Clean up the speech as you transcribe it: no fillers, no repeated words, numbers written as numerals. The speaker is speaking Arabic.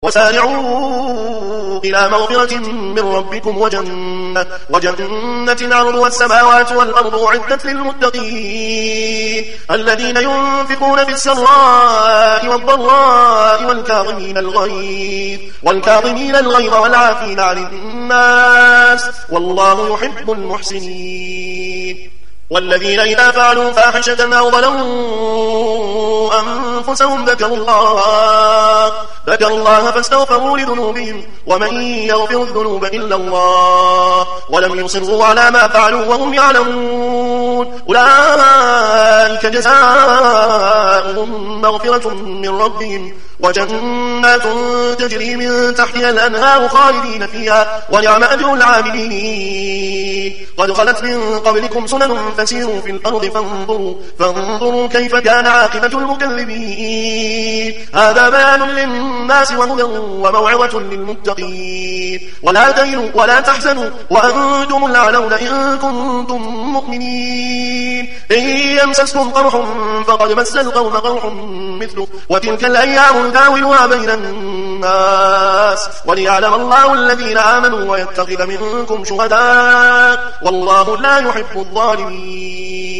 وسارعوا إلى مغفرة من ربكم وجنة عرضها السماوات والأرض أعدت للمتقين الذين ينفقون في السراء والضراء والكاظمين الغيظ والعافين عن الناس والله يحب المحسنين. والذين إذا فعلوا فاحشة أو ظلموا أنفسهم ذكروا الله فاستغفروا لذنوبهم ومن يغفر الذنوب إلا الله ولم يصروا على ما فعلوا وهم يعلمون أولئك جزاؤهم مغفرة من ربهم وجنات تجري من تحتها الأنهار خالدين فيها ونعم أجر العاملين. قد خلت من قبلكم سنن فسيروا في الأرض فانظروا كيف كان عاقبة المكذبين. هذا بيان للناس وهدى وموعظة للمتقين. ولا تهنوا ولا تحزنوا وأنتم الأعلون إن كنتم مؤمنين. إن يمسسكم قرح فقد مس القوم قرح مثله وتلك الأيام نداولها بين الناس وليعلم الله الذين آمنوا ويتخذ منكم شهداء والله لا يحب الظالمين.